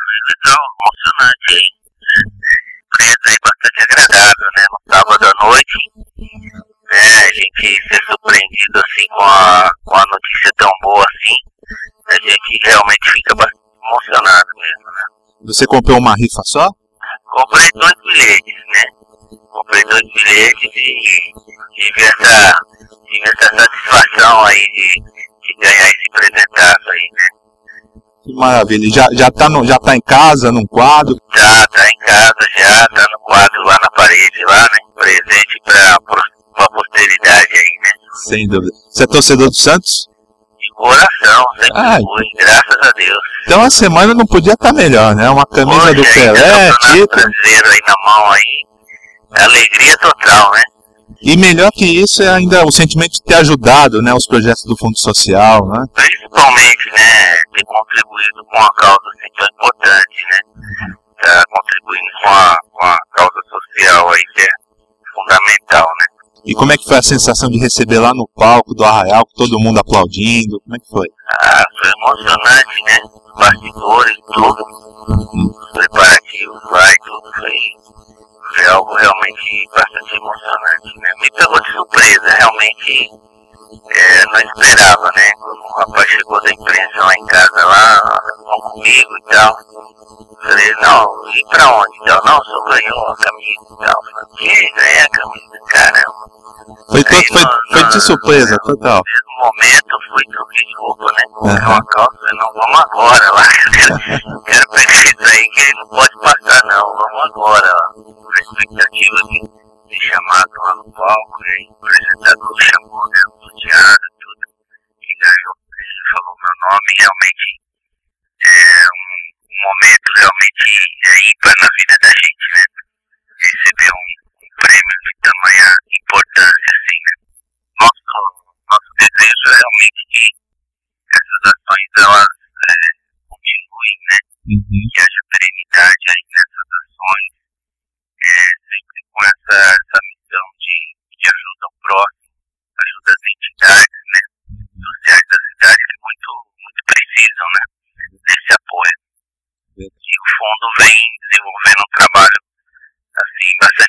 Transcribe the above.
legal, emocionante aí. Surpresa aí bastante agradável, né? No sábado à noite, né? A gente ser surpreendido assim com a notícia tão boa assim, a gente realmente fica bastante emocionado mesmo, né? Você comprou uma rifa só? Comprei 2 bilhetes, né? Comprei 2 bilhetes e tive essa satisfação aí de ganhar esse presentaço aí, né? Que maravilha. Já tá em casa, num quadro? Tá em casa já, tá no quadro lá na parede, lá, né? Presente pra posteridade aí, né? Sem dúvida. Você é torcedor do Santos? De coração, sempre fui, graças a Deus. Então a semana não podia estar melhor, né? Uma camisa do Pelé, título. Brasileiro aí na mão aí. Alegria total, né? E melhor que isso é ainda o sentimento de ter ajudado, né? Os projetos do Fundo Social, né? Principalmente, né? Ter contribuído com a causa assim, tão importante, né? Tá contribuindo com a causa social aí, que é fundamental, né? E como é que foi a sensação de receber lá no palco do Arraial, com todo mundo aplaudindo? Como é que foi? Foi emocionante, né? Os bastidores, tudo. Os preparativos lá e tudo. Foi algo realmente bastante emocionante, né? Me pegou de surpresa, realmente não esperava, né? Quando o rapaz chegou da imprensa lá em casa, lá, vão comigo e tal. Falei, não, e pra onde? Então, não, só ganhou a camisa e tal. Falei, ganhei a camisa, caramba. Foi de surpresa, total. No mesmo momento, fui troquei de roupa, né? Coloquei uma calça, falei, não, vamos agora lá. Quero pegar isso aí, que não pode passar, não, vamos agora. Com a expectativa de ser chamado lá no palco, e o apresentador chamou, né? O teatro, tudo. E ganhou, ele falou meu nome, realmente um momento realmente ímpar na vida da gente, né? Receber um prêmio de tamanha importância, assim, né? Nosso desejo é realmente que essas ações, elas continuem, né? Que haja perenidade aí nessas ações, sempre com essa missão de ajuda ao próximo, ajuda às entidades, né? Sociais da cidade que muito precisam, né? Desse apoio. E o fundo vem desenvolvendo um trabalho assim, bastante